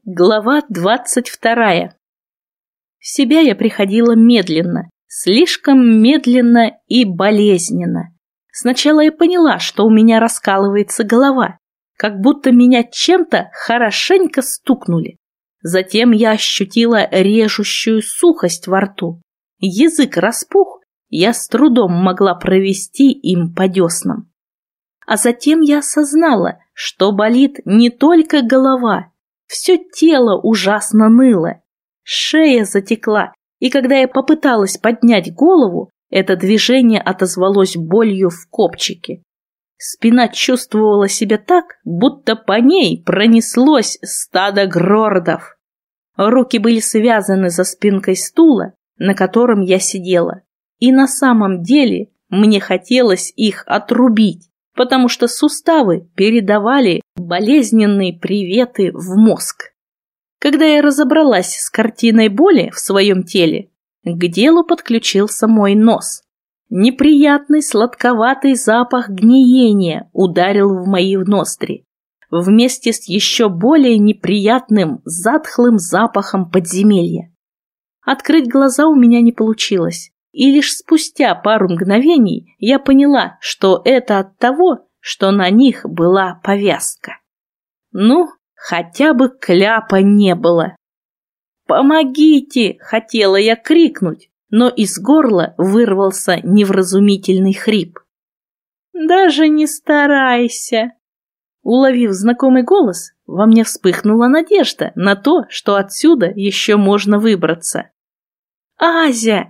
Глава 22. В себя я приходила медленно, слишком медленно и болезненно. Сначала я поняла, что у меня раскалывается голова, как будто меня чем-то хорошенько стукнули. Затем я ощутила режущую сухость во рту. Язык распух, я с трудом могла провести им по деснам. А затем я осознала, что болит не только голова. Все тело ужасно ныло, шея затекла, и когда я попыталась поднять голову, это движение отозвалось болью в копчике. Спина чувствовала себя так, будто по ней пронеслось стадо грордов. Руки были связаны за спинкой стула, на котором я сидела, и на самом деле мне хотелось их отрубить, потому что суставы передавали болезненные приветы в мозг. Когда я разобралась с картиной боли в своем теле, к делу подключился мой нос. Неприятный сладковатый запах гниения ударил в мои ноздри, вместе с еще более неприятным затхлым запахом подземелья. Открыть глаза у меня не получилось. И лишь спустя пару мгновений я поняла, что это от того, что на них была повязка. Ну, хотя бы кляпа не было. «Помогите!» — хотела я крикнуть, но из горла вырвался невразумительный хрип. «Даже не старайся!» Уловив знакомый голос, во мне вспыхнула надежда на то, что отсюда еще можно выбраться. «Азя!»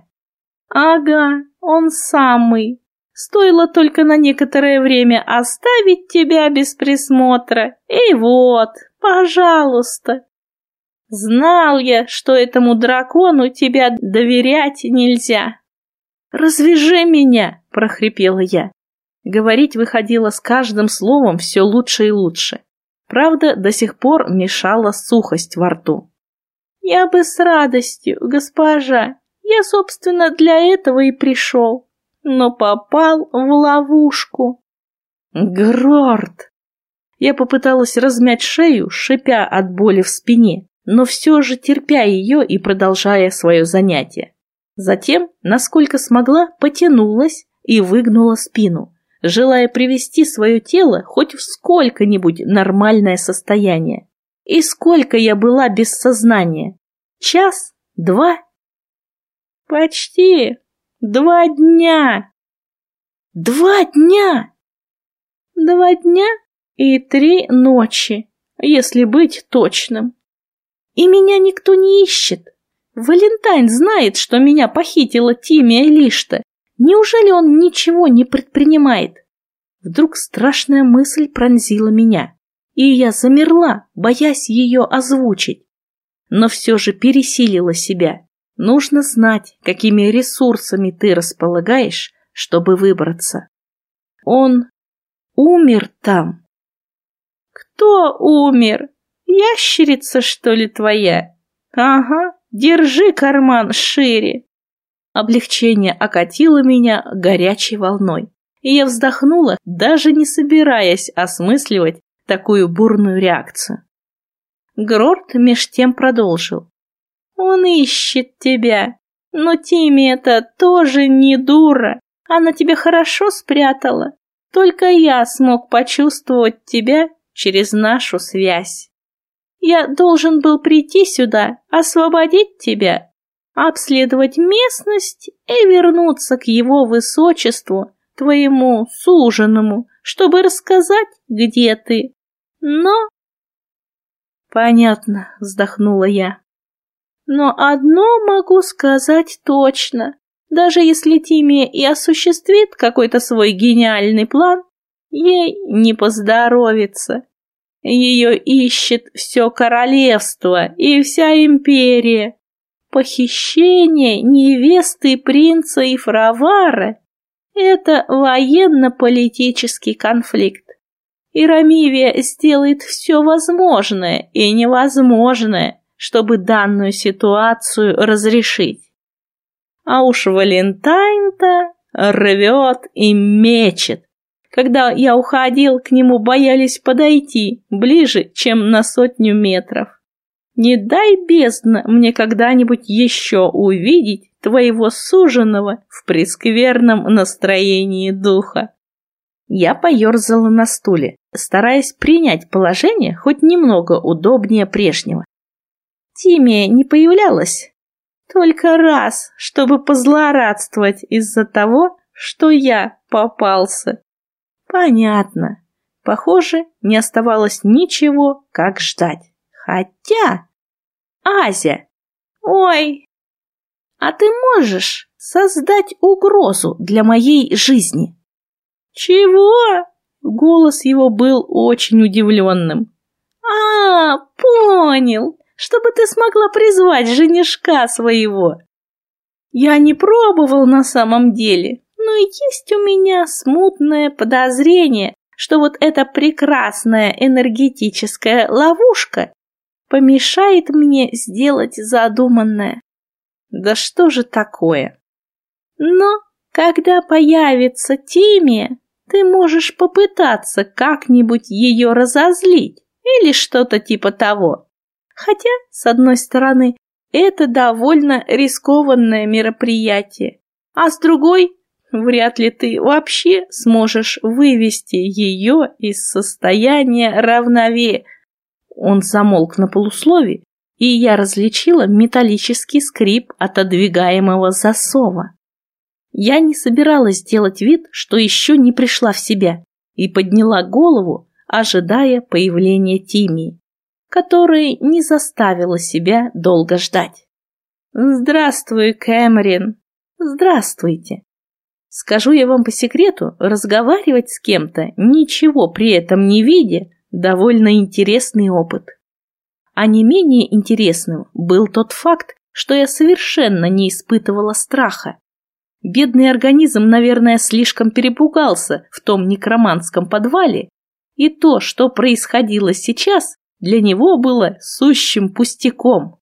«Ага, он самый. Стоило только на некоторое время оставить тебя без присмотра. И вот, пожалуйста. Знал я, что этому дракону тебя доверять нельзя». «Развяжи меня!» – прохрипела я. Говорить выходило с каждым словом все лучше и лучше. Правда, до сих пор мешала сухость во рту. «Я бы с радостью, госпожа. Я, собственно, для этого и пришел, но попал в ловушку». «Грорд!» Я попыталась размять шею, шипя от боли в спине, но все же терпя ее и продолжая свое занятие. Затем, насколько смогла, потянулась и выгнула спину, желая привести свое тело хоть в сколько-нибудь нормальное состояние. И сколько я была без сознания? Час? 2? «Почти 2 дня». 2 дня? 2 дня и 3 ночи, если быть точным. И меня никто не ищет. Валентайн знает, что меня похитила Тимия Лишта. Неужели он ничего не предпринимает? Вдруг страшная мысль пронзила меня, и я замерла, боясь ее озвучить. Но все же пересилила себя. Нужно знать, какими ресурсами ты располагаешь, чтобы выбраться. Он умер там. Кто умер? Ящерица, что ли, твоя? Ага, держи карман шире. Облегчение окатило меня горячей волной, и я вздохнула, даже не собираясь осмысливать такую бурную реакцию. Грорд меж тем продолжил. «Он ищет тебя, но Тимми-то тоже не дура, она тебя хорошо спрятала, только я смог почувствовать тебя через нашу связь. Я должен был прийти сюда, освободить тебя, обследовать местность и вернуться к его высочеству, твоему суженому, чтобы рассказать, где ты. Но...» «Понятно», — вздохнула я. «Но одно могу сказать точно. Даже если Тимия и осуществит какой-то свой гениальный план, ей не поздоровится. Ее ищет все королевство и вся империя. Похищение невесты принца Ифравара – это военно-политический конфликт. И Рамивия сделает все возможное и невозможное, чтобы данную ситуацию разрешить. А уж Валентайн-то рвет и мечет. Когда я уходил, к нему боялись подойти ближе, чем на 100 метров. Не дай бездна мне когда-нибудь еще увидеть твоего суженого в прескверном настроении духа. Я поерзала на стуле, стараясь принять положение хоть немного удобнее прежнего. Тимия не появлялась. Только раз, чтобы позлорадствовать из-за того, что я попался. Понятно. Похоже, не оставалось ничего, как ждать. Хотя... Ася! Ой! А ты можешь создать угрозу для моей жизни? Чего? Голос его был очень удивленным. Понял. Чтобы ты смогла призвать женишка своего. Я не пробовал на самом деле, но есть у меня смутное подозрение, что вот эта прекрасная энергетическая ловушка помешает мне сделать задуманное. Да что же такое? Но когда появится Тимия, ты можешь попытаться как-нибудь ее разозлить или что-то типа того. Хотя, с одной стороны, это довольно рискованное мероприятие, а с другой, вряд ли ты вообще сможешь вывести ее из состояния равновесия. Он замолк на полуслове, и я различила металлический скрип отодвигаемого засова. Я не собиралась делать вид, что еще не пришла в себя, и подняла голову, ожидая появления Тимии, которая не заставила себя долго ждать. «Здравствуй, Кэмерин!» «Здравствуйте!» Скажу я вам по секрету, разговаривать с кем-то, ничего при этом не видя, довольно интересный опыт. А не менее интересным был тот факт, что я совершенно не испытывала страха. Бедный организм, наверное, слишком перепугался в том некроманском подвале, и то, что происходило сейчас, для него было сущим пустяком.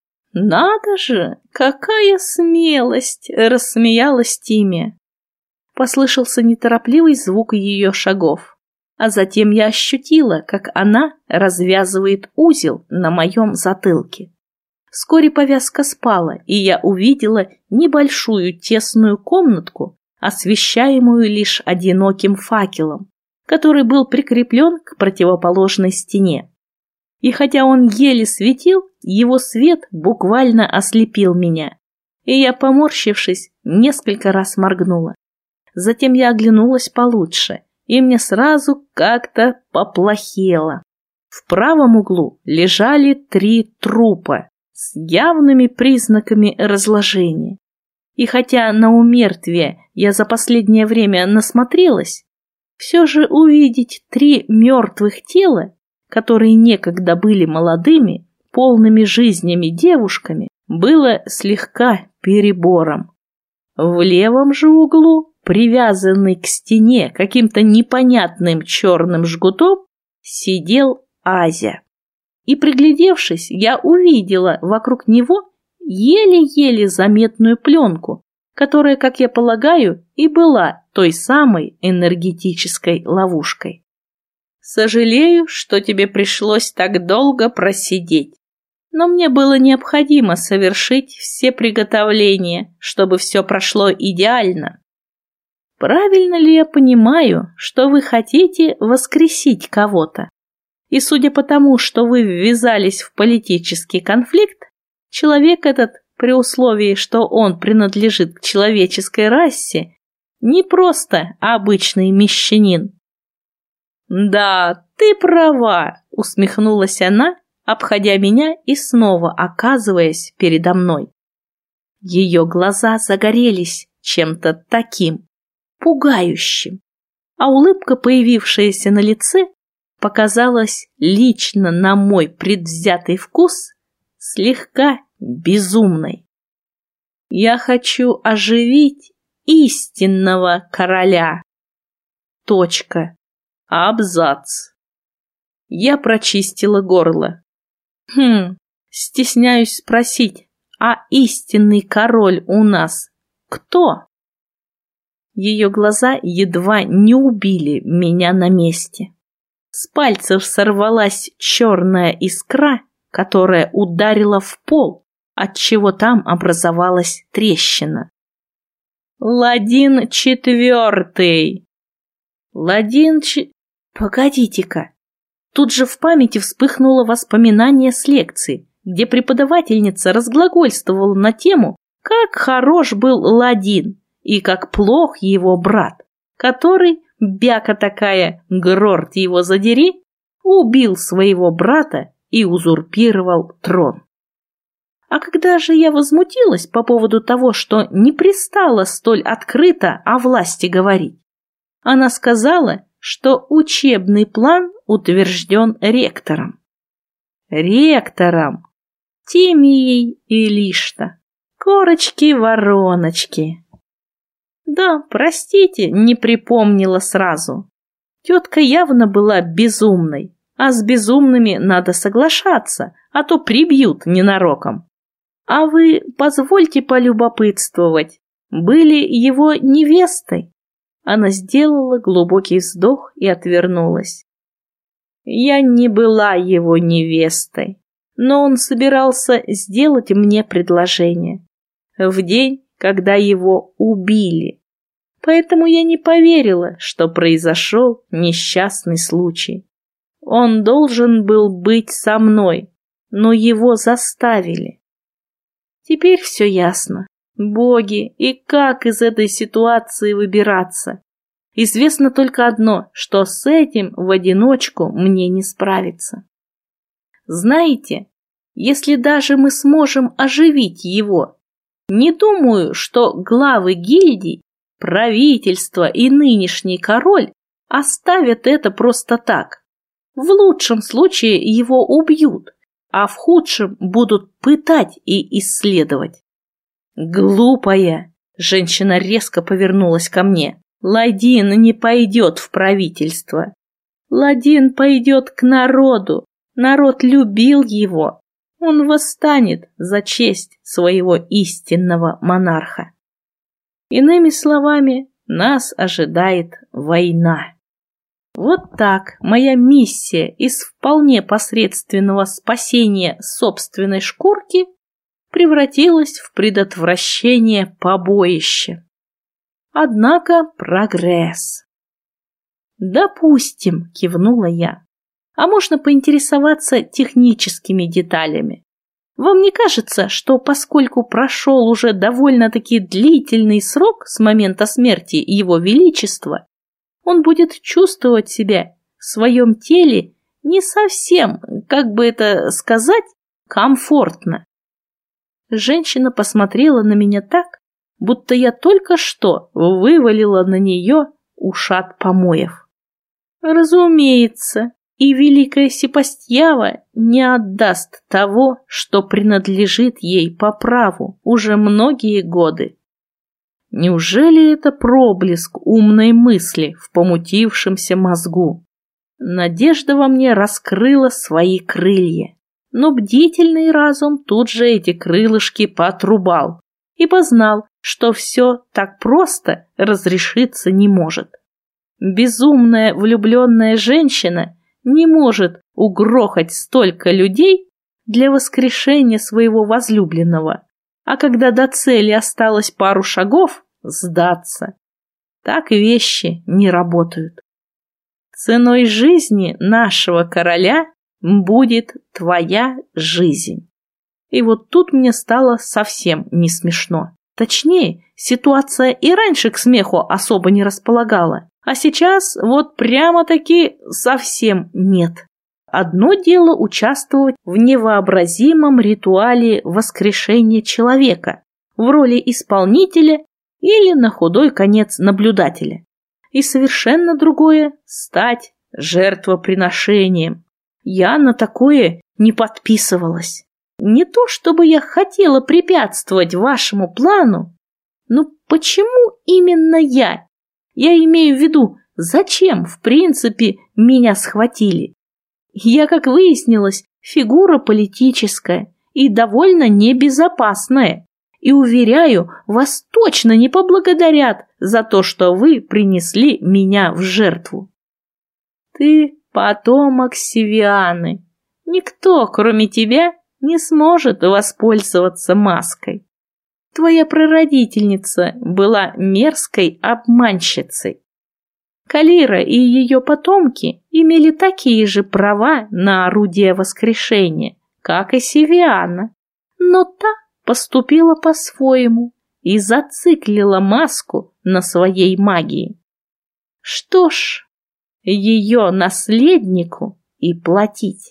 «Надо же, какая смелость!» – рассмеялась Тимия. Послышался неторопливый звук ее шагов, а затем я ощутила, как она развязывает узел на моем затылке. Вскоре повязка спала, и я увидела небольшую тесную комнатку, освещаемую лишь одиноким факелом, который был прикреплен к противоположной стене. И хотя он еле светил, его свет буквально ослепил меня, и я, поморщившись, несколько раз моргнула. Затем я оглянулась получше, и мне сразу как-то поплохело. В правом углу лежали 3 трупа с явными признаками разложения. И хотя на умертвие я за последнее время насмотрелась, все же увидеть 3 мертвых тела, которые некогда были молодыми, полными жизнями девушками, было слегка перебором. В левом же углу, привязанный к стене каким-то непонятным черным жгутом, сидел Азя. И, приглядевшись, я увидела вокруг него еле-еле заметную пленку, которая, как я полагаю, и была той самой энергетической ловушкой. «Сожалею, что тебе пришлось так долго просидеть, но мне было необходимо совершить все приготовления, чтобы все прошло идеально. Правильно ли я понимаю, что вы хотите воскресить кого-то? И судя по тому, что вы ввязались в политический конфликт, человек этот, при условии, что он принадлежит к человеческой расе, не просто обычный мещанин». «Да, ты права», — усмехнулась она, обходя меня и снова оказываясь передо мной. Ее глаза загорелись чем-то таким пугающим, а улыбка, появившаяся на лице, показалась лично на мой предвзятый вкус слегка безумной. «Я хочу оживить истинного короля. Точка. Абзац». Я прочистила горло. Стесняюсь спросить, а истинный король у нас кто? Ее глаза едва не убили меня на месте. С пальцев сорвалась черная искра которая ударила в пол, отчего там образовалась трещина. Ладин IV. Погодите-ка. Тут же в памяти вспыхнуло воспоминание с лекции, где преподавательница разглагольствовала на тему, как хорош был Ладин и как плох его брат, который, бяка такая, грорт его задери, убил своего брата и узурпировал трон. А когда же я возмутилась по поводу того, что не пристало столь открыто о власти говорить, она сказала, что учебный план утвержден ректором. Ректором! Тимией Илишта. Корочки-вороночки. Да, простите, не припомнила сразу. Тетка явно была безумной, а с безумными надо соглашаться, а то прибьют ненароком. А вы позвольте полюбопытствовать, были его невестой? Она сделала глубокий вздох и отвернулась. Я не была его невестой, но он собирался сделать мне предложение в день, когда его убили. Поэтому я не поверила, что произошел несчастный случай. Он должен был быть со мной, но его заставили. Теперь все ясно. Боги, и как из этой ситуации выбираться? Известно только одно, что с этим в одиночку мне не справиться. Знаете, если даже мы сможем оживить его, не думаю, что главы гильдий, правительство и нынешний король оставят это просто так. В лучшем случае его убьют, а в худшем будут пытать и исследовать. Глупая! Женщина резко повернулась ко мне. Ладин не пойдет в правительство. Ладин пойдет к народу. Народ любил его. Он восстанет за честь своего истинного монарха. Иными словами, нас ожидает война. Вот так моя миссия из вполне посредственного спасения собственной шкурки превратилась в предотвращение побоища. Однако прогресс. Допустим, кивнула я. А можно поинтересоваться техническими деталями? Вам не кажется, что поскольку прошел уже довольно-таки длительный срок с момента смерти Его Величества, он будет чувствовать себя в своем теле не совсем, как бы это сказать, комфортно? Женщина посмотрела на меня так, будто я только что вывалила на нее ушат помоев. Разумеется, и великая Сепастьява не отдаст того, что принадлежит ей по праву уже многие годы. Неужели это проблеск умной мысли в помутившемся мозгу? Надежда во мне раскрыла свои крылья, но бдительный разум тут же эти крылышки поотрубал, ибо знал, что все так просто разрешиться не может. Безумная влюбленная женщина не может угрохать столько людей для воскрешения своего возлюбленного, а когда до цели осталось пару шагов, сдаться. Так вещи не работают. Ценой жизни нашего короля будет твоя жизнь. И вот тут мне стало совсем не смешно. Точнее, ситуация и раньше к смеху особо не располагала, а сейчас вот прямо-таки совсем нет. Одно дело участвовать в невообразимом ритуале воскрешения человека в роли исполнителя или на худой конец наблюдателя. И совершенно другое – стать жертвоприношением. Я на такое не подписывалась. Не то чтобы я хотела препятствовать вашему плану, но почему именно я? Я имею в виду, зачем, в принципе, меня схватили? Я, как выяснилось, фигура политическая и довольно небезопасная. И, уверяю, вас точно не поблагодарят за то, что вы принесли меня в жертву. Ты потомок Сивианы. Никто, кроме тебя, не сможет воспользоваться маской. Твоя прародительница была мерзкой обманщицей. Калира и ее потомки имели такие же права на орудие воскрешения, как и Сивиана, но та поступила по-своему и зациклила маску на своей магии. Что ж, ее наследнику и платить.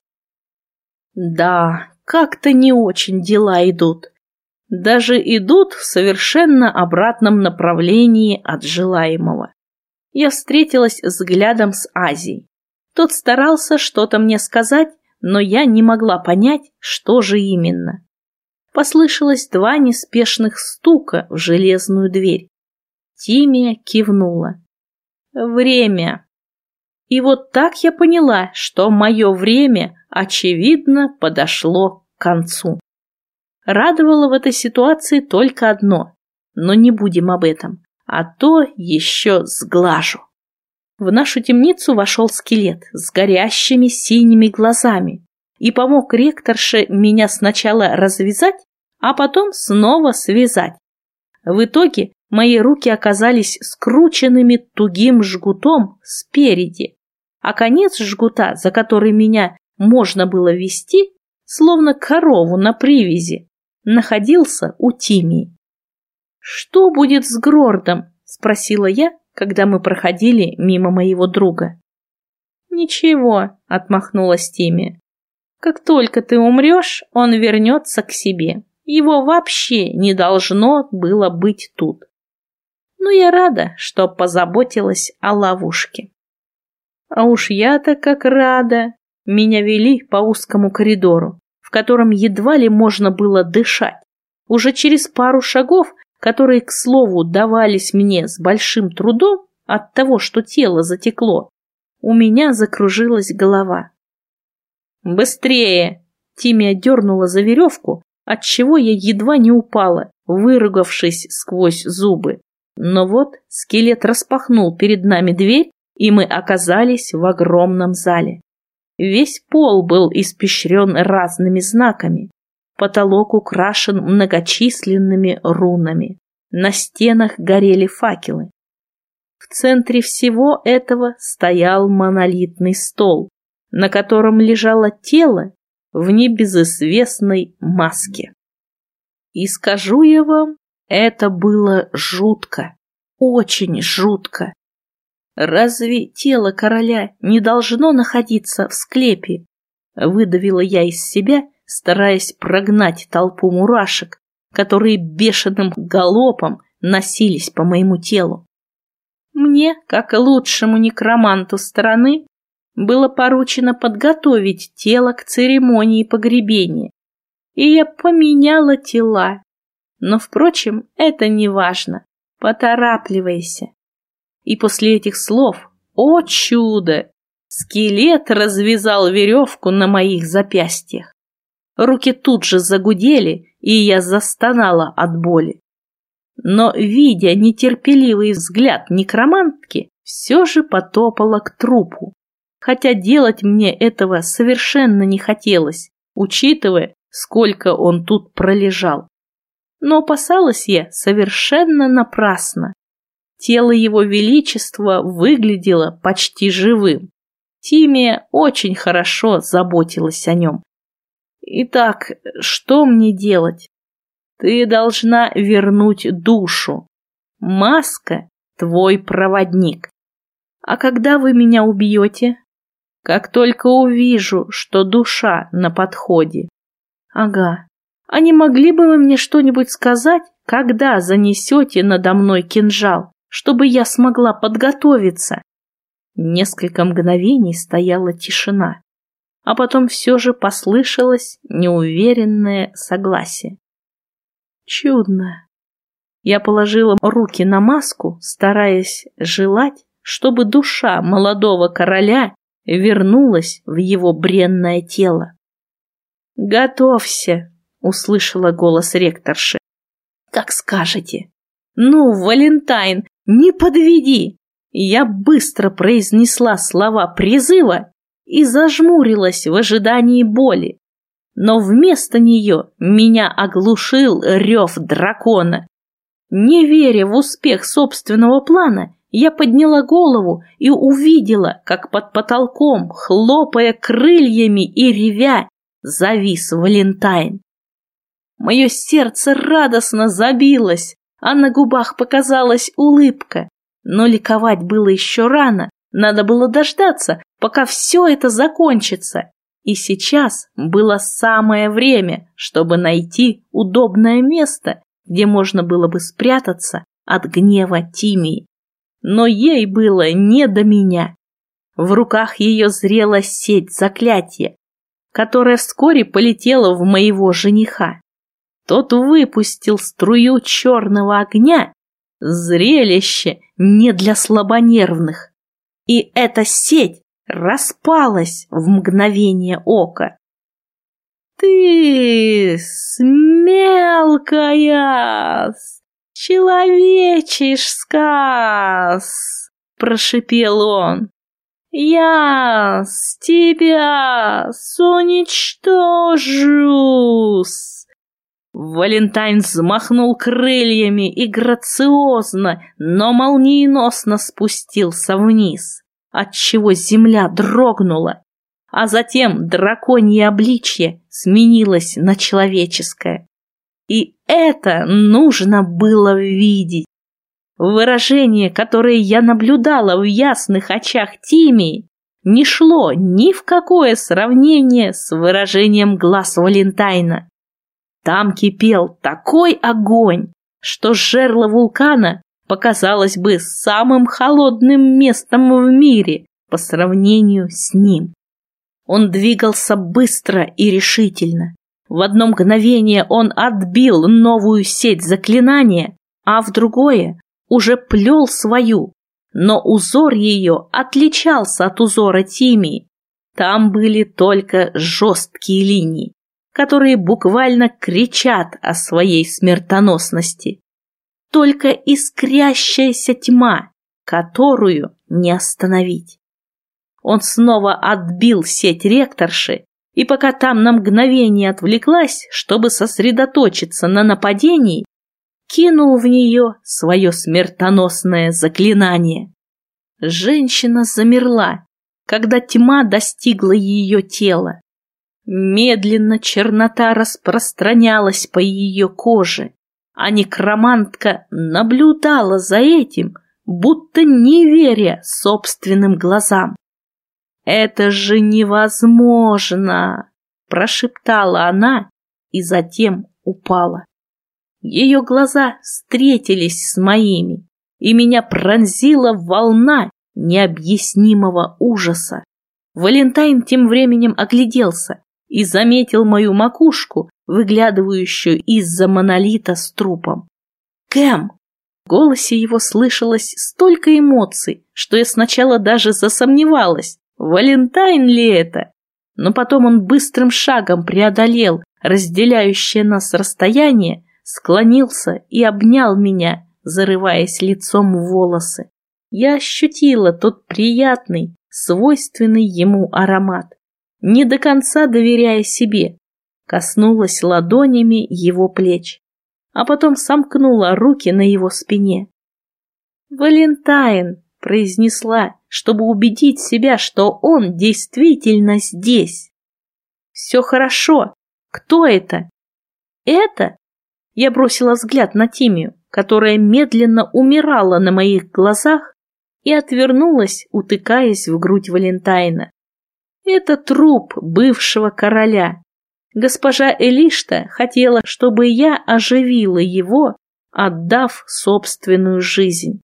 Да, как-то не очень дела идут. Даже идут в совершенно обратном направлении от желаемого. Я встретилась взглядом с Азией. Тот старался что-то мне сказать, но я не могла понять, что же именно. Послышалось 2 неспешных стука в железную дверь. Тимия кивнула. Время. И вот так я поняла, что мое время, очевидно, подошло к концу. Радовало в этой ситуации только одно, но не будем об этом, а то еще сглажу. В нашу темницу вошел скелет с горящими синими глазами и помог ректорше меня сначала развязать, а потом снова связать. В итоге мои руки оказались скрученными тугим жгутом спереди, а конец жгута, за который меня можно было вести, словно корову на привязи, находился у Тимии. «Что будет с Грордом?» – спросила я, когда мы проходили мимо моего друга. «Ничего», – отмахнулась Тимия. «Как только ты умрешь, он вернется к себе. Его вообще не должно было быть тут. Но я рада, что позаботилась о ловушке». А уж я-то как рада. Меня вели по узкому коридору, в котором едва ли можно было дышать. Уже через пару шагов, которые, к слову, давались мне с большим трудом от того, что тело затекло, у меня закружилась голова. «Быстрее!» Тимия дернула за веревку, отчего я едва не упала, выругавшись сквозь зубы. Но вот скелет распахнул перед нами дверь, и мы оказались в огромном зале. Весь пол был испещрен разными знаками. Потолок украшен многочисленными рунами. На стенах горели факелы. В центре всего этого стоял монолитный стол, на котором лежало тело в небезызвестной маске. И скажу я вам, это было жутко, очень жутко. «Разве тело короля не должно находиться в склепе?» Выдавила я из себя, стараясь прогнать толпу мурашек, которые бешеным галопом носились по моему телу. Мне, как лучшему некроманту страны, было поручено подготовить тело к церемонии погребения, и я поменяла тела. Но, впрочем, это не важно. Поторапливайся. И после этих слов, о чудо, скелет развязал веревку на моих запястьях. Руки тут же загудели, и я застонала от боли. Но, видя нетерпеливый взгляд некромантки, все же потопала к трупу, хотя делать мне этого совершенно не хотелось, учитывая, сколько он тут пролежал. Но опасалась я совершенно напрасно. Тело его величества выглядело почти живым. Тимия очень хорошо заботилась о нем. Итак, что мне делать? Ты должна вернуть душу. Маска – твой проводник. А когда вы меня убьете? Как только увижу, что душа на подходе. Ага. А не могли бы вы мне что-нибудь сказать, когда занесете надо мной кинжал, чтобы я смогла подготовиться? Несколько мгновений стояла тишина, а потом все же послышалось неуверенное согласие. Чудно. Я положила руки на маску, стараясь желать, чтобы душа молодого короля вернулась в его бренное тело. «Готовься!» — услышала голос ректорши. «Как скажете!» «Ну, Валентайн, не подведи!» Я быстро произнесла слова призыва и зажмурилась в ожидании боли. Но вместо нее меня оглушил рев дракона. Не веря в успех собственного плана, я подняла голову и увидела, как под потолком, хлопая крыльями и ревя, завис Валентайн. Мое сердце радостно забилось, а на губах показалась улыбка. Но ликовать было еще рано, надо было дождаться, пока все это закончится. И сейчас было самое время, чтобы найти удобное место, где можно было бы спрятаться от гнева Тимии. Но ей было не до меня. В руках ее зрела сеть заклятия, которая вскоре полетела в моего жениха. Тот выпустил струю черного огня, зрелище не для слабонервных. И эта сеть распалась в мгновение ока. «Ты смелкая, человечий сказ!» — прошипел он. «Я с тебя уничтожусь!» Валентайн взмахнул крыльями и грациозно, но молниеносно спустился вниз, отчего земля дрогнула, а затем драконье обличье сменилось на человеческое. И это нужно было видеть. Выражение, которое я наблюдала в ясных очах Тимии, не шло ни в какое сравнение с выражением глаз Валентайна. Там кипел такой огонь, что жерло вулкана показалось бы самым холодным местом в мире по сравнению с ним. Он двигался быстро и решительно. В одно мгновение он отбил новую сеть заклинания, а в другое уже плел свою, но узор ее отличался от узора Тимии. Там были только жесткие линии, которые буквально кричат о своей смертоносности. Только искрящаяся тьма, которую не остановить. Он снова отбил сеть ректорши, и пока там на мгновение отвлеклась, чтобы сосредоточиться на нападении, кинул в нее свое смертоносное заклинание. Женщина замерла, когда тьма достигла ее тела. Медленно чернота распространялась по ее коже, а некромантка наблюдала за этим, будто не веря собственным глазам. «Это же невозможно!» – прошептала она и затем упала. Ее глаза встретились с моими, и меня пронзила волна необъяснимого ужаса. Валентайн тем временем огляделся и заметил мою макушку, выглядывающую из-за монолита с трупом. «Кэм!» В голосе его слышалось столько эмоций, что я сначала даже засомневалась, Валентайн ли это? Но потом он быстрым шагом преодолел разделяющее нас расстояние, склонился и обнял меня, зарываясь лицом в волосы. Я ощутила тот приятный, свойственный ему аромат, не до конца доверяя себе, коснулась ладонями его плеч, а потом сомкнула руки на его спине. «Валентайн!» — произнесла, чтобы убедить себя, что он действительно здесь. «Все хорошо. Кто это?» «Это?» Я бросила взгляд на Тимию, которая медленно умирала на моих глазах, и отвернулась, утыкаясь в грудь Валентайна. «Это труп бывшего короля. Госпожа Элишта хотела, чтобы я оживила его, отдав собственную жизнь».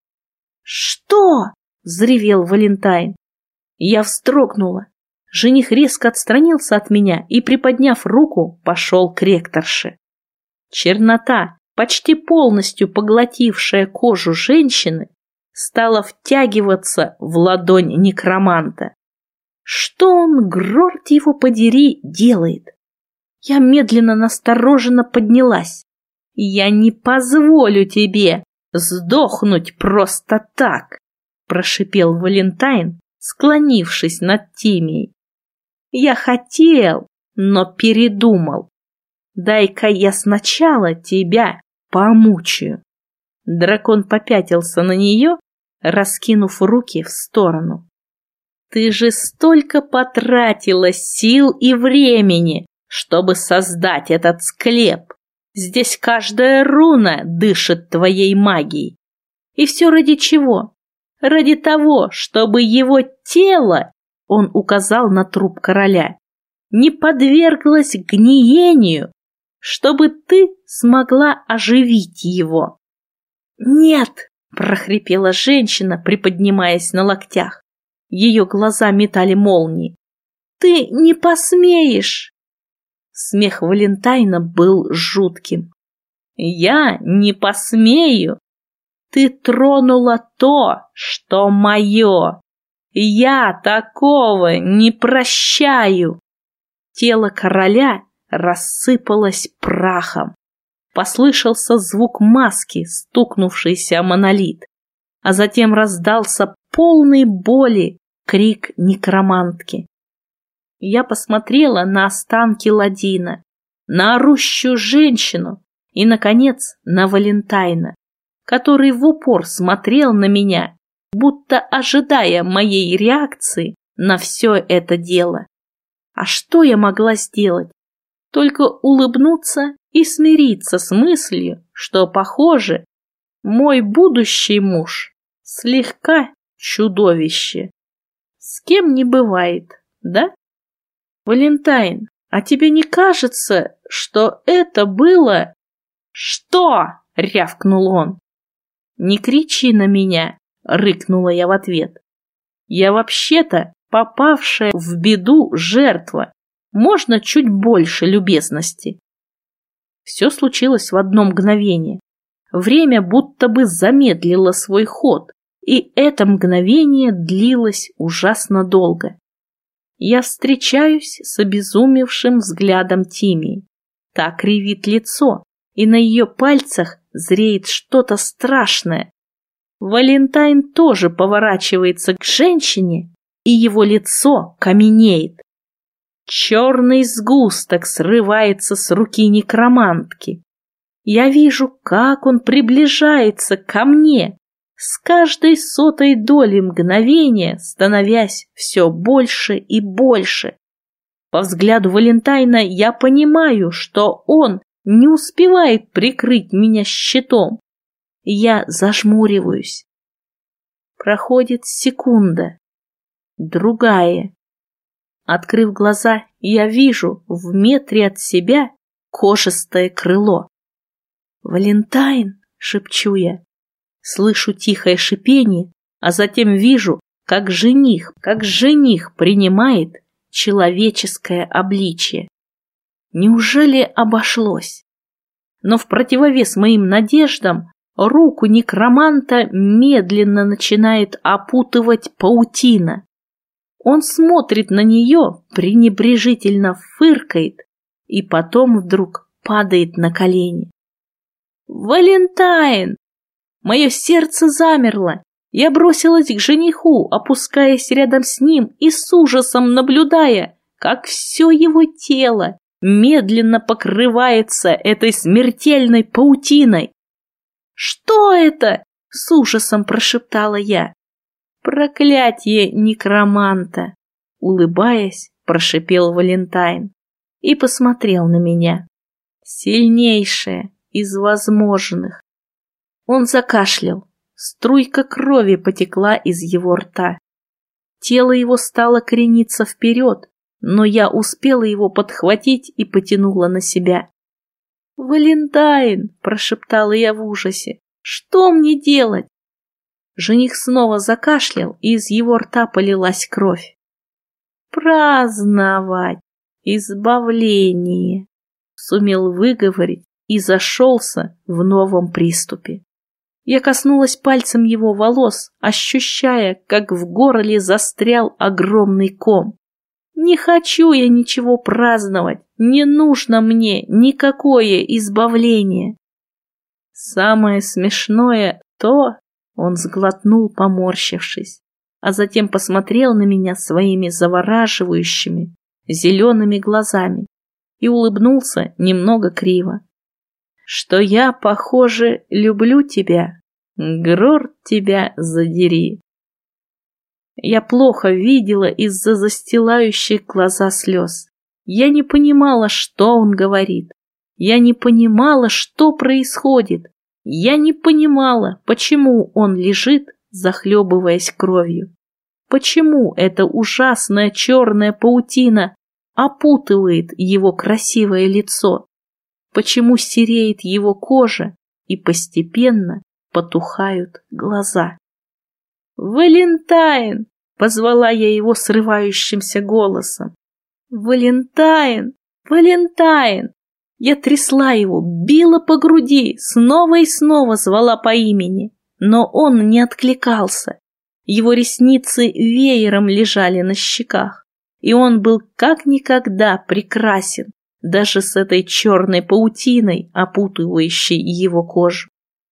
«Что?» — взревел Валентайн. Я вздрогнула. Жених резко отстранился от меня и, приподняв руку, пошел к ректорше. Чернота, почти полностью поглотившая кожу женщины, стала втягиваться в ладонь некроманта. Что он, грорт его подери, делает? Я медленно настороженно поднялась. «Я не позволю тебе сдохнуть просто так!» — прошипел Валентайн, склонившись над Тимией. «Я хотел, но передумал. Дай-ка я сначала тебя помучаю». Дракон попятился на нее, раскинув руки в сторону. «Ты же столько потратила сил и времени, чтобы создать этот склеп. Здесь каждая руна дышит твоей магией. И все ради чего? Ради того, чтобы его тело, он указал на труп короля, не подверглось гниению, чтобы ты смогла оживить его». «Нет!» – прохрипела женщина, приподнимаясь на локтях. Ее глаза метали молнии. «Ты не посмеешь!» Смех Валентайна был жутким. «Я не посмею! Ты тронула то, что мое! Я такого не прощаю!» Тело короля рассыпалось прахом. Послышался звук маски, стукнувшийся о монолит, а затем раздался полный боли крик некромантки. Я посмотрела на останки Ладина, на орущую женщину и, наконец, на Валентайна, который в упор смотрел на меня, будто ожидая моей реакции на все это дело. А что я могла сделать? Только улыбнуться и смириться с мыслью, что, похоже, мой будущий муж слегка чудовище. С кем не бывает, да? Валентайн, а тебе не кажется, что это было... «Что?» — рявкнул он. «Не кричи на меня!» — рыкнула я в ответ. «Я вообще-то попавшая в беду жертва. Можно чуть больше любезности?» Все случилось в одно мгновение. Время будто бы замедлило свой ход, и это мгновение длилось ужасно долго. Я встречаюсь с обезумевшим взглядом Тимии. Та кривит лицо, и на ее пальцах зреет что-то страшное. Валентайн тоже поворачивается к женщине, и его лицо каменеет. Черный сгусток срывается с руки некромантки. Я вижу, как он приближается ко мне, с каждой сотой доли мгновения становясь все больше и больше. По взгляду Валентайна я понимаю, что он не успевает прикрыть меня щитом. Я зажмуриваюсь. Проходит секунда, другая. Открыв глаза, я вижу в метре от себя кожистое крыло. «Валентайн!» — шепчу я. Слышу тихое шипение, а затем вижу, как жених принимает человеческое обличие. Неужели обошлось? Но в противовес моим надеждам руку некроманта медленно начинает опутывать паутина. Он смотрит на нее, пренебрежительно фыркает и потом вдруг падает на колени. «Валентайн!» Мое сердце замерло. Я бросилась к жениху, опускаясь рядом с ним и с ужасом наблюдая, как все его тело медленно покрывается этой смертельной паутиной. «Что это?» — с ужасом прошептала я. «Проклятие некроманта!» — улыбаясь, прошипел Валентайн и посмотрел на меня. «Сильнейшее из возможных». Он закашлял, струйка крови потекла из его рта. Тело его стало крениться вперед, но я успела его подхватить и потянула на себя. «Валентайн!» — прошептала я в ужасе. «Что мне делать?» Жених снова закашлял, и из его рта полилась кровь. «Праздновать избавление!» — сумел выговорить и зашелся в новом приступе. Я коснулась пальцем его волос, ощущая, как в горле застрял огромный ком. Не хочу я ничего праздновать, не нужно мне никакое избавление. Самое смешное то, он сглотнул, поморщившись, а затем посмотрел на меня своими завораживающими зелеными глазами и улыбнулся немного криво. Что я, похоже, люблю тебя, Грор, тебя задери. Я плохо видела из-за застилающих глаза слез. Я не понимала, что он говорит. Я не понимала, что происходит. Я не понимала, почему он лежит, захлебываясь кровью. Почему эта ужасная черная паутина опутывает его красивое лицо? Почему сереет его кожа и постепенно потухают глаза? «Валентайн!» — позвала я его срывающимся голосом. «Валентайн! Валентайн!» Я трясла его, била по груди, снова и снова звала по имени, но он не откликался. Его ресницы веером лежали на щеках, и он был как никогда прекрасен, даже с этой черной паутиной, опутывающей его кожу.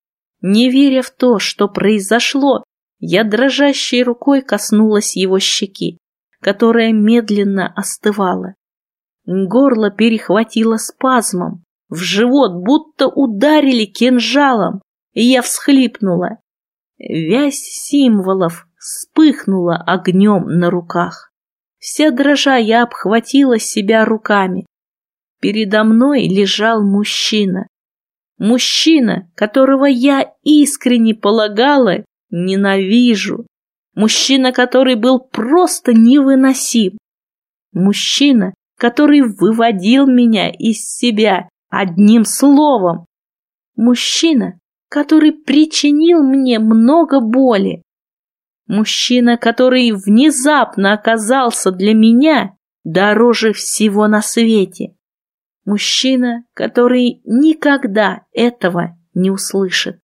Не веря в то, что произошло, я дрожащей рукой коснулась его щеки, которая медленно остывала. Горло перехватило спазмом, в живот будто ударили кинжалом, и я всхлипнула. Вязь символов вспыхнула огнем на руках. Вся дрожа я обхватила себя руками. Передо мной лежал мужчина. Мужчина, которого я искренне полагала, ненавижу. Мужчина, который был просто невыносим. Мужчина, который выводил меня из себя одним словом. Мужчина, который причинил мне много боли. Мужчина, который внезапно оказался для меня дороже всего на свете. Мужчина, который никогда этого не услышит.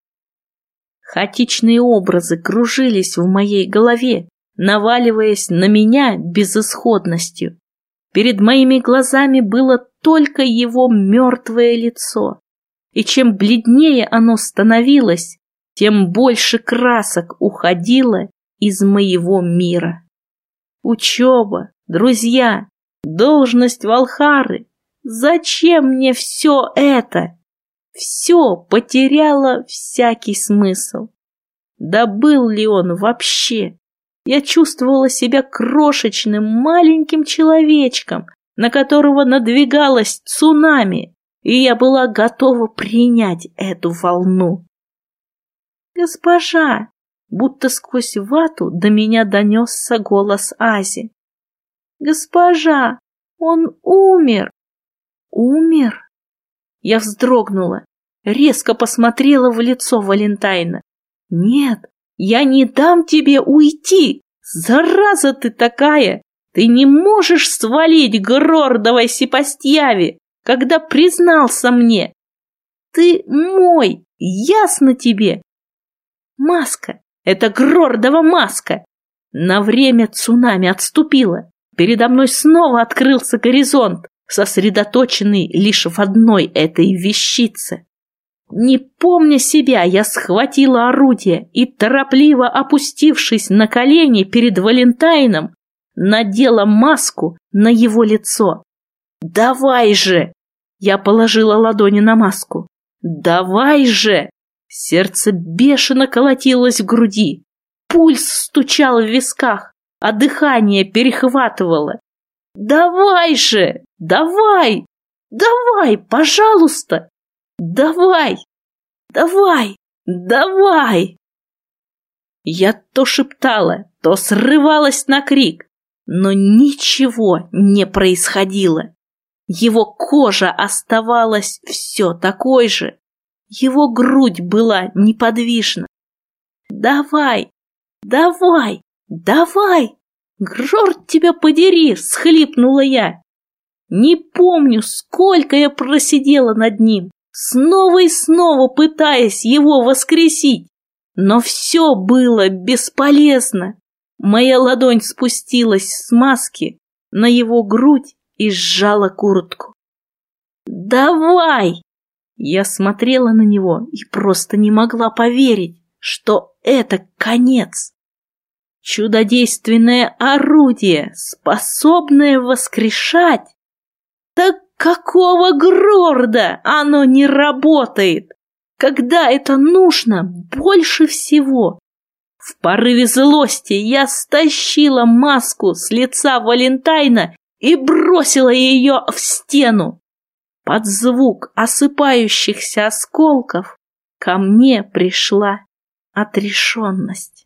Хаотичные образы кружились в моей голове, наваливаясь на меня безысходностью. Перед моими глазами было только его мертвое лицо, и чем бледнее оно становилось, тем больше красок уходило из моего мира. Учеба, друзья, должность Валхары. Зачем мне все это? Все потеряло всякий смысл. Да был ли он вообще? Я чувствовала себя крошечным маленьким человечком, на которого надвигалось цунами, и я была готова принять эту волну. «Госпожа!» Будто сквозь вату до меня донесся голос Ази. «Госпожа! Он умер!» «Умер?» Я вздрогнула, резко посмотрела в лицо Валентайна. «Нет, я не дам тебе уйти! Зараза ты такая! Ты не можешь свалить Грордовой Сепастьяве, когда признался мне! Ты мой, ясно тебе? Маска! Это Грордова маска! На время цунами отступила. Передо мной снова открылся горизонт, сосредоточенный лишь в одной этой вещице. Не помня себя, я схватила орудие и, торопливо опустившись на колени перед Валентайном, надела маску на его лицо. «Давай же!» Я положила ладони на маску. «Давай же!» Сердце бешено колотилось в груди, пульс стучал в висках, а дыхание перехватывало. «Давай же! Давай! Давай, пожалуйста! Давай! Давай! Давай!» Я то шептала, то срывалась на крик, но ничего не происходило. Его кожа оставалась все такой же. Его грудь была неподвижна. «Давай! Давай! Давай! Грорд тебя подери!» — всхлипнула я. Не помню, сколько я просидела над ним, снова и снова пытаясь его воскресить. Но все было бесполезно. Моя ладонь спустилась с маски на его грудь и сжала куртку. «Давай!» Я смотрела на него и просто не могла поверить, что это конец. чудодейственное орудие, способное воскрешать. Так какого грорда оно не работает, когда это нужно больше всего? В порыве злости я стащила маску с лица Валентайна и бросила ее в стену. Под звук осыпающихся осколков ко мне пришла отрешенность.